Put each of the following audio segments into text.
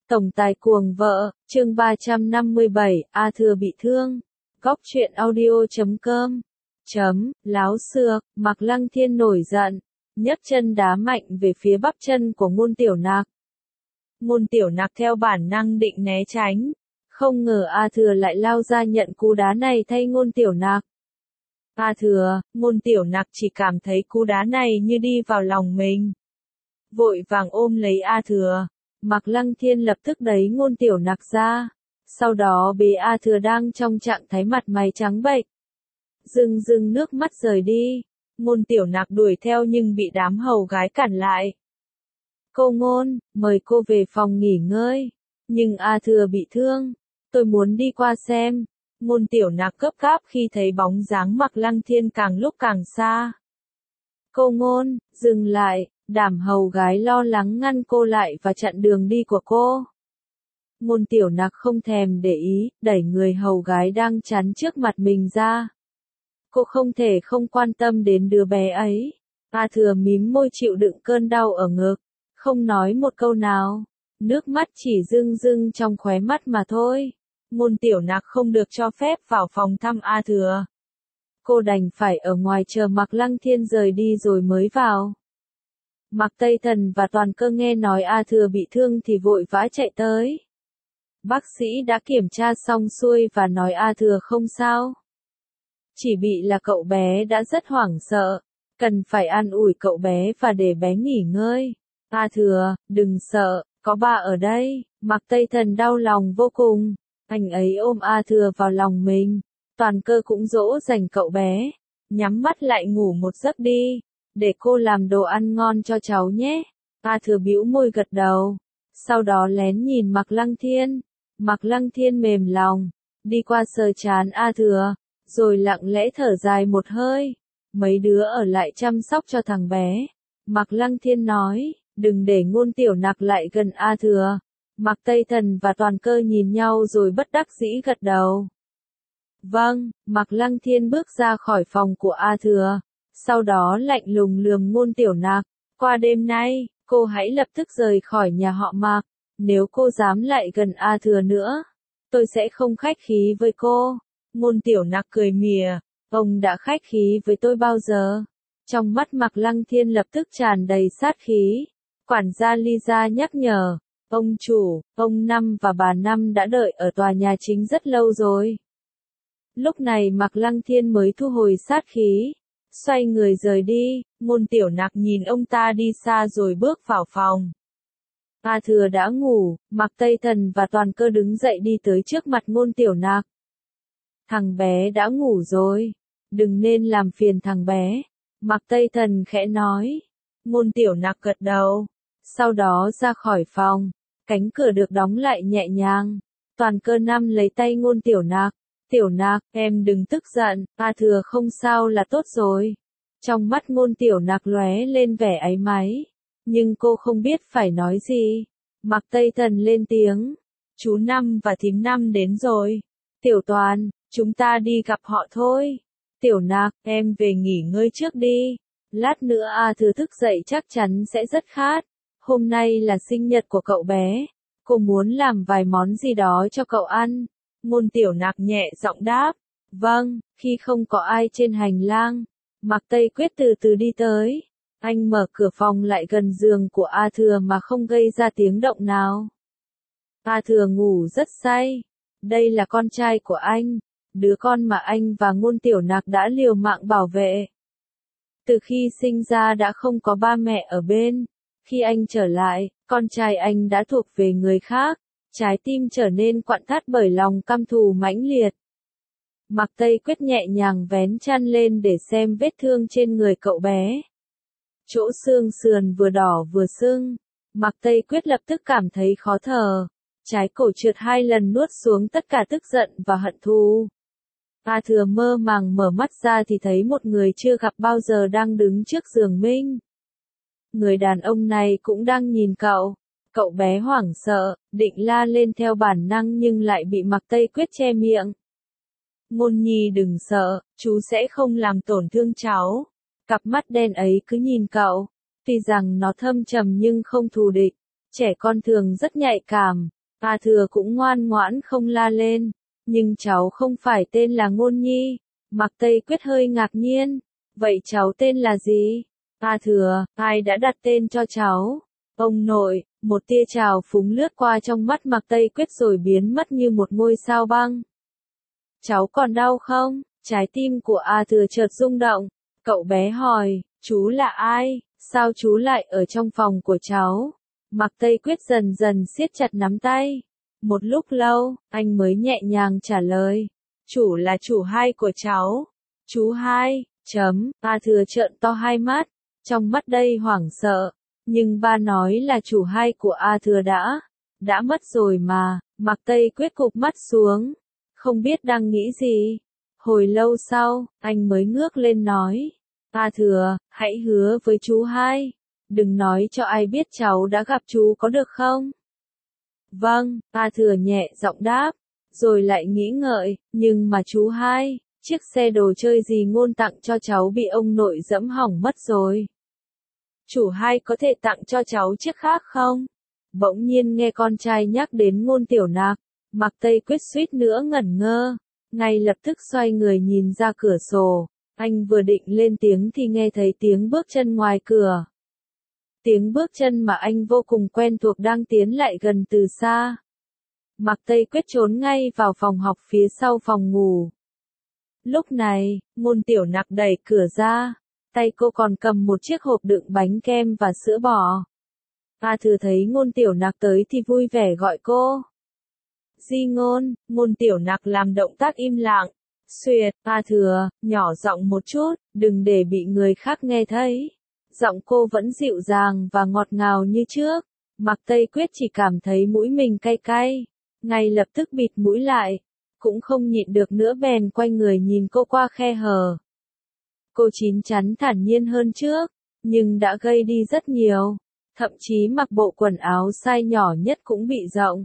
Tổng tài cuồng vợ, chương 357, A Thừa bị thương. Góc truyện audio.com. Láo xược, Mạc Lăng Thiên nổi giận, nhấc chân đá mạnh về phía bắp chân của Ngôn Tiểu Nạc. Ngôn Tiểu Nạc theo bản năng định né tránh, không ngờ A Thừa lại lao ra nhận cú đá này thay Ngôn Tiểu Nạc. A Thừa, Ngôn Tiểu Nạc chỉ cảm thấy cú đá này như đi vào lòng mình. Vội vàng ôm lấy A Thừa. Mạc Lăng Thiên lập tức đẩy Ngôn Tiểu Nạc ra, sau đó bế A Thừa đang trong trạng thái mặt mày trắng bệch. Rưng rưng nước mắt rời đi, Ngôn Tiểu Nạc đuổi theo nhưng bị đám hầu gái cản lại. Cô Ngôn, mời cô về phòng nghỉ ngơi, nhưng A Thừa bị thương, tôi muốn đi qua xem. Ngôn Tiểu Nạc gấp gáp khi thấy bóng dáng Mạc Lăng Thiên càng lúc càng xa. Cô Ngôn, dừng lại. Đám hầu gái lo lắng ngăn cô lại và chặn đường đi của cô. Ngôn Tiểu Nạc không thèm để ý, đẩy người hầu gái đang chắn trước mặt mình ra. Cô không thể không quan tâm đến đứa bé ấy. A Thừa mím môi chịu đựng cơn đau ở ngực, không nói một câu nào. Nước mắt chỉ rưng rưng trong khóe mắt mà thôi. Ngôn Tiểu Nạc không được cho phép vào phòng thăm A Thừa. Cô đành phải ở ngoài chờ Mạc Lăng Thiên rời đi rồi mới vào. Mạc Tây Thần và Toàn Cơ nghe nói A Thừa bị thương thì vội vã chạy tới. Bác sĩ đã kiểm tra xong xuôi và nói A Thừa không sao. Chỉ bị là cậu bé đã rất hoảng sợ, cần phải an ủi cậu bé và để bé nghỉ ngơi. A Thừa, đừng sợ, có ba ở đây. Mạc Tây Thần đau lòng vô cùng, anh ấy ôm A Thừa vào lòng mình. Toàn Cơ cũng dỗ dành cậu bé, nhắm mắt lại ngủ một giấc đi. Để cô làm đồ ăn ngon cho cháu nhé. A Thừa bĩu môi gật đầu. Sau đó lén nhìn Mạc Lăng Thiên. Mạc Lăng Thiên mềm lòng, đi qua sờ trán A Thừa, rồi lặng lẽ thở dài một hơi. Mấy đứa ở lại chăm sóc cho thằng bé. Mạc Lăng Thiên nói, đừng để Ngôn Tiểu Nạc lại gần A Thừa. Mạc Tây Thần và Toàn Cơ nhìn nhau rồi bất đắc dĩ gật đầu. Vâng, Mạc Lăng Thiên bước ra khỏi phòng của A Thừa. Sau đó lạnh lùng lườm Ngôn Tiểu Nạc, qua đêm nay, cô hãy lập tức rời khỏi nhà họ Mạc, nếu cô dám lại gần A Thừa nữa, tôi sẽ không khách khí với cô. Ngôn Tiểu Nạc cười mỉa, ông đã khách khí với tôi bao giờ? Trong mắt Mạc Lăng Thiên lập tức tràn đầy sát khí. Quản gia Lisa nhắc nhở, ông chủ, ông Năm và bà Năm đã đợi ở tòa nhà chính rất lâu rồi. Lúc này Mạc Lăng Thiên mới thu hồi sát khí. Xoay người rời đi, Ngôn Tiểu Nạc nhìn ông ta đi xa rồi bước vào phòng. A Thừa đã ngủ, Mạc Tây Thần và Toàn Cơ đứng dậy đi tới trước mặt Ngôn Tiểu Nạc. Thằng bé đã ngủ rồi, đừng nên làm phiền thằng bé. Mạc Tây Thần khẽ nói. Ngôn Tiểu Nạc gật đầu. Sau đó ra khỏi phòng, cánh cửa được đóng lại nhẹ nhàng. Toàn Cơ nắm lấy tay Ngôn Tiểu Nạc. Tiểu Nạc, em đừng tức giận, A Thừa không sao là tốt rồi. Trong mắt Ngôn Tiểu Nạc lóe lên vẻ áy náy, nhưng cô không biết phải nói gì. Mạc Tây Thần lên tiếng, chú Năm và thím Năm đến rồi. Tiểu Toàn, chúng ta đi gặp họ thôi. Tiểu Nạc, em về nghỉ ngơi trước đi. Lát nữa A Thừa thức dậy chắc chắn sẽ rất khát. Hôm nay là sinh nhật của cậu bé. Cô muốn làm vài món gì đó cho cậu ăn. Ngôn Tiểu Nạc nhẹ giọng đáp. Vâng, khi không có ai trên hành lang, Mạc Tây Quyết từ từ đi tới. Anh mở cửa phòng lại gần giường của A Thừa mà không gây ra tiếng động nào. A Thừa ngủ rất say. Đây là con trai của anh, đứa con mà anh và Ngôn Tiểu Nạc đã liều mạng bảo vệ. Từ khi sinh ra đã không có ba mẹ ở bên. Khi anh trở lại, con trai anh đã thuộc về người khác. Trái tim trở nên quặn thắt bởi lòng căm thù mãnh liệt. Mạc Tây Quyết nhẹ nhàng vén chăn lên để xem vết thương trên người cậu bé. Chỗ xương sườn vừa đỏ vừa sưng. Mạc Tây Quyết lập tức cảm thấy khó thở. Trái cổ trượt 2 lần nuốt xuống tất cả tức giận và hận thù. A Thừa mơ màng mở mắt ra thì thấy một người chưa gặp bao giờ đang đứng trước giường mình. Người đàn ông này cũng đang nhìn cậu. Cậu bé hoảng sợ, định la lên theo bản năng nhưng lại bị Mạc Tây Quyết che miệng. Ngôn Nhi đừng sợ, chú sẽ không làm tổn thương cháu. Cặp mắt đen ấy cứ nhìn cậu. Tuy rằng nó thâm trầm nhưng không thù địch. Trẻ con thường rất nhạy cảm. A Thừa cũng ngoan ngoãn không la lên. Nhưng cháu không phải tên là Ngôn Nhi. Mạc Tây Quyết hơi ngạc nhiên. Vậy cháu tên là gì? A Thừa, ai đã đặt tên cho cháu? Ông nội, một tia trào phúng lướt qua trong mắt Mạc Tây Quyết rồi biến mất như một ngôi sao băng. Cháu còn đau không? Trái tim của A Thừa chợt rung động. Cậu bé hỏi, chú là ai? Sao chú lại ở trong phòng của cháu? Mạc Tây Quyết dần dần siết chặt nắm tay. Một lúc lâu, anh mới nhẹ nhàng trả lời. Chủ là chủ hai của cháu. Chú hai, A Thừa trợn to hai mắt. Trong mắt đầy hoảng sợ. Nhưng ba nói là chủ hai của A Thừa đã mất rồi mà. Mạc Tây Quyết cụp mắt xuống. Không biết đang nghĩ gì. Hồi lâu sau, anh mới ngước lên nói. A Thừa, hãy hứa với chú hai. Đừng nói cho ai biết cháu đã gặp chú có được không? Vâng, A Thừa nhẹ giọng đáp. Rồi lại nghĩ ngợi, nhưng mà chú hai, chiếc xe đồ chơi gì Ngôn tặng cho cháu bị ông nội dẫm hỏng mất rồi. Chủ hai có thể tặng cho cháu chiếc khác không? Bỗng nhiên nghe con trai nhắc đến Ngôn Tiểu Nạc. Mạc Tây Quyết suýt nữa ngẩn ngơ. Ngay lập tức xoay người nhìn ra cửa sổ. Anh vừa định lên tiếng thì nghe thấy tiếng bước chân ngoài cửa. Tiếng bước chân mà anh vô cùng quen thuộc đang tiến lại gần từ xa. Mạc Tây Quyết trốn ngay vào phòng học phía sau phòng ngủ. Lúc này, Ngôn Tiểu Nặc đẩy cửa ra. Tay cô còn cầm một chiếc hộp đựng bánh kem và sữa bò. A Thừa thấy Ngôn Tiểu Nặc tới thì vui vẻ gọi cô. Di Ngôn, Ngôn Tiểu Nặc làm động tác im lặng. Xuyệt, A Thừa, nhỏ giọng một chút, đừng để bị người khác nghe thấy. Giọng cô vẫn dịu dàng và ngọt ngào như trước. Mạc Tây Quyết chỉ cảm thấy mũi mình cay cay. Ngay lập tức bịt mũi lại. Cũng không nhịn được nữa bèn quay người nhìn cô qua khe hở. Cô chín chắn thản nhiên hơn trước, nhưng đã gầy đi rất nhiều. Thậm chí mặc bộ quần áo size nhỏ nhất cũng bị rộng.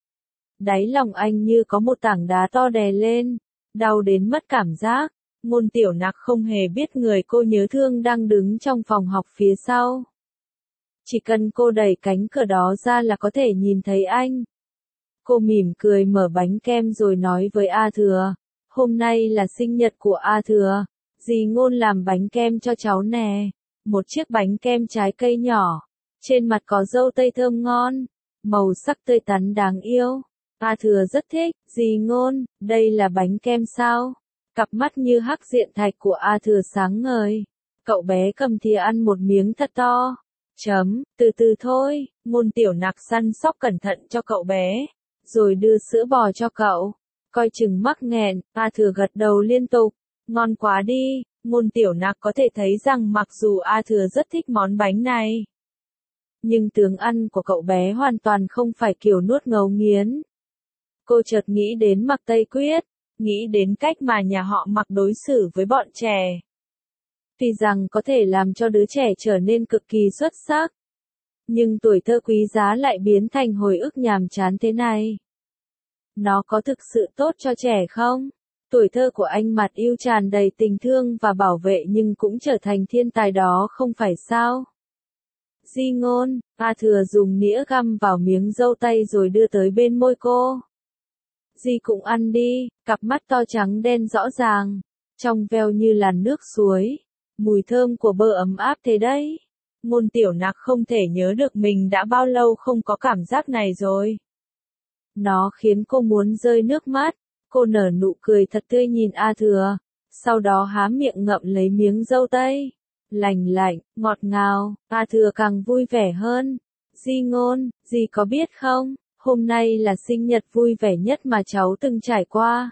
Đáy lòng anh như có một tảng đá to đè lên, đau đến mất cảm giác. Ngôn Tiểu Nặc không hề biết người cô nhớ thương đang đứng trong phòng học phía sau. Chỉ cần cô đẩy cánh cửa đó ra là có thể nhìn thấy anh. Cô mỉm cười mở bánh kem rồi nói với A Thừa, hôm nay là sinh nhật của A Thừa, dì Ngôn làm bánh kem cho cháu nè. Một chiếc bánh kem trái cây nhỏ, trên mặt có dâu tây thơm ngon, màu sắc tươi tắn đáng yêu. A Thừa rất thích. Dì Ngôn, đây là bánh kem sao? Cặp mắt như hắc diện thạch của A Thừa sáng ngời. Cậu bé cầm thìa ăn một miếng thật to. Từ từ thôi. Ngôn Tiểu Nặc săn sóc cẩn thận cho cậu bé, rồi đưa sữa bò cho cậu. Coi chừng mắc nghẹn. A Thừa gật đầu liên tục. Ngon quá đi. Ngôn Tiểu Nặc có thể thấy rằng mặc dù A Thừa rất thích món bánh này, nhưng tướng ăn của cậu bé hoàn toàn không phải kiểu nuốt ngấu nghiến. Cô chợt nghĩ đến Mạc Tây Quyết, nghĩ đến cách mà nhà họ Mạc đối xử với bọn trẻ. Tuy rằng có thể làm cho đứa trẻ trở nên cực kỳ xuất sắc, nhưng tuổi thơ quý giá lại biến thành hồi ức nhàm chán thế này. Nó có thực sự tốt cho trẻ không? Tuổi thơ của anh Mạt Yêu tràn đầy tình thương và bảo vệ nhưng cũng trở thành thiên tài đó không phải sao? Di Ngôn, A Thừa dùng nĩa găm vào miếng dâu tây rồi đưa tới bên môi cô. Di cũng ăn đi. Cặp mắt to trắng đen rõ ràng, trong veo như làn nước suối. Mùi thơm của bơ ấm áp thế đấy. Ngôn Tiểu Nặc không thể nhớ được mình đã bao lâu không có cảm giác này rồi. Nó khiến cô muốn rơi nước mắt. Cô nở nụ cười thật tươi nhìn A Thừa, sau đó há miệng ngậm lấy miếng dâu tây. Lành lạnh, ngọt ngào. A Thừa càng vui vẻ hơn. Di Ngôn, dì có biết không, hôm nay là sinh nhật vui vẻ nhất mà cháu từng trải qua.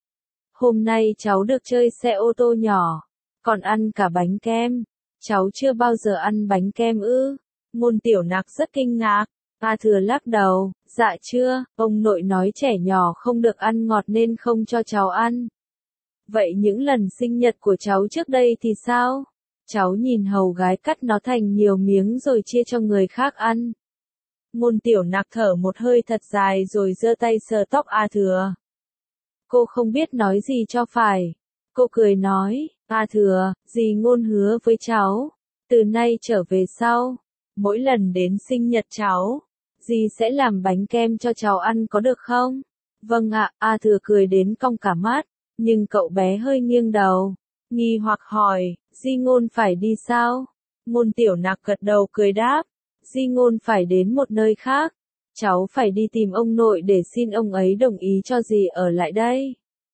Hôm nay cháu được chơi xe ô tô nhỏ, còn ăn cả bánh kem. Cháu chưa bao giờ ăn bánh kem ư? Ngôn Tiểu Nặc rất kinh ngạc. A Thừa lắc đầu, dạ chưa, ông nội nói trẻ nhỏ không được ăn ngọt nên không cho cháu ăn. Vậy những lần sinh nhật của cháu trước đây thì sao? Cháu nhìn hầu gái cắt nó thành nhiều miếng rồi chia cho người khác ăn. Ngôn Tiểu Nặc thở một hơi thật dài rồi giơ tay sờ tóc A Thừa. Cô không biết nói gì cho phải. Cô cười nói, A Thừa, dì Ngôn hứa với cháu, từ nay trở về sau, mỗi lần đến sinh nhật cháu, dì sẽ làm bánh kem cho cháu ăn có được không? Vâng ạ, A Thừa cười đến cong cả mắt, nhưng cậu bé hơi nghiêng đầu, nghi hoặc hỏi, Di Ngôn phải đi sao? Ngôn Tiểu Nặc gật đầu cười đáp, Di Ngôn phải đến một nơi khác, cháu phải đi tìm ông nội để xin ông ấy đồng ý cho dì ở lại đây.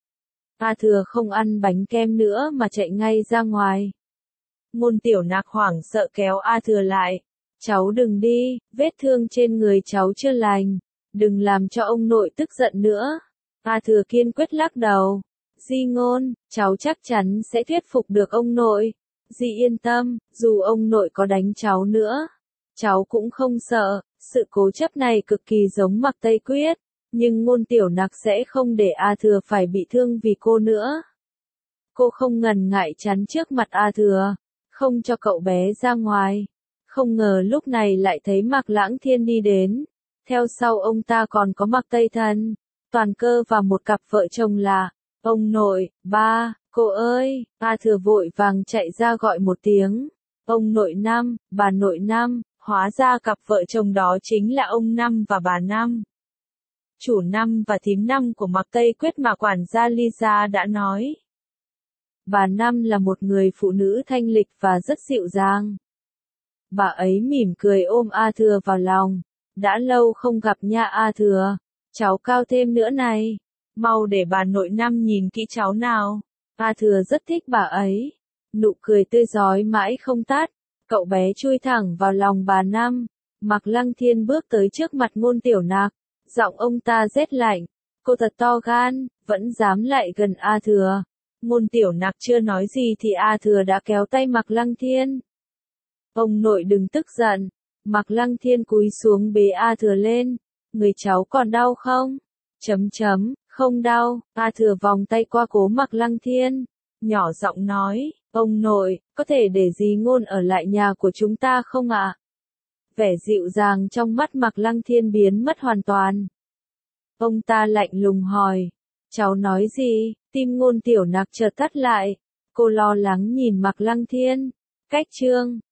A Thừa không ăn bánh kem nữa mà chạy ngay ra ngoài. Ngôn Tiểu Nặc hoảng sợ kéo A Thừa lại, cháu đừng đi, vết thương trên người cháu chưa lành, đừng làm cho ông nội tức giận nữa. A Thừa kiên quyết lắc đầu, Di Ngôn, cháu chắc chắn sẽ thuyết phục được ông nội. Dì yên tâm, dù ông nội có đánh cháu nữa, cháu cũng không sợ. Sự cố chấp này cực kỳ giống Mạc Tây Quyết, nhưng Ngôn Tiểu Nặc sẽ không để A Thừa phải bị thương vì cô nữa. Cô không ngần ngại chắn trước mặt A Thừa, không cho cậu bé ra ngoài. Không ngờ lúc này lại thấy Mạc Lãng Thiên đi đến. Theo sau ông ta còn có Mạc Tây Thần, Toàn Cơ và một cặp vợ chồng là ông nội, ba, cô ơi. A Thừa vội vàng chạy ra gọi một tiếng. Ông nội Năm, bà nội Năm. Hóa ra cặp vợ chồng đó chính là ông Năm và bà Năm. Chủ Năm và thím Năm của Mạc Tây Quyết mà quản gia Lisa đã nói. Bà Năm là một người phụ nữ thanh lịch và rất dịu dàng. Bà ấy mỉm cười ôm A Thừa vào lòng. Đã lâu không gặp nha A Thừa. Cháu cao thêm nữa này. Mau để bà nội Năm nhìn kỹ cháu nào. A Thừa rất thích bà ấy. Nụ cười tươi rói mãi không tắt. Cậu bé chui thẳng vào lòng bà Năm. Mạc Lăng Thiên bước tới trước mặt Ngôn Tiểu Nặc. Giọng ông ta rét lạnh. Cô thật to gan, vẫn dám lại gần A Thừa. Ngôn Tiểu Nặc chưa nói gì thì A Thừa đã kéo tay Mạc Lăng Thiên. Ông nội đừng tức giận. Mạc Lăng Thiên cúi xuống bế A Thừa lên. Người cháu còn đau không? Không đau. A Thừa vòng tay qua cố Mạc Lăng Thiên. Nhỏ giọng nói, ông nội, có thể để Dì Ngôn ở lại nhà của chúng ta không ạ? Vẻ dịu dàng trong mắt Mạc Lăng Thiên biến mất hoàn toàn. Ông ta lạnh lùng hỏi, cháu nói gì? Tim Ngôn Tiểu Nặc chợt tắt lại. Cô lo lắng nhìn Mạc Lăng Thiên. Cách chương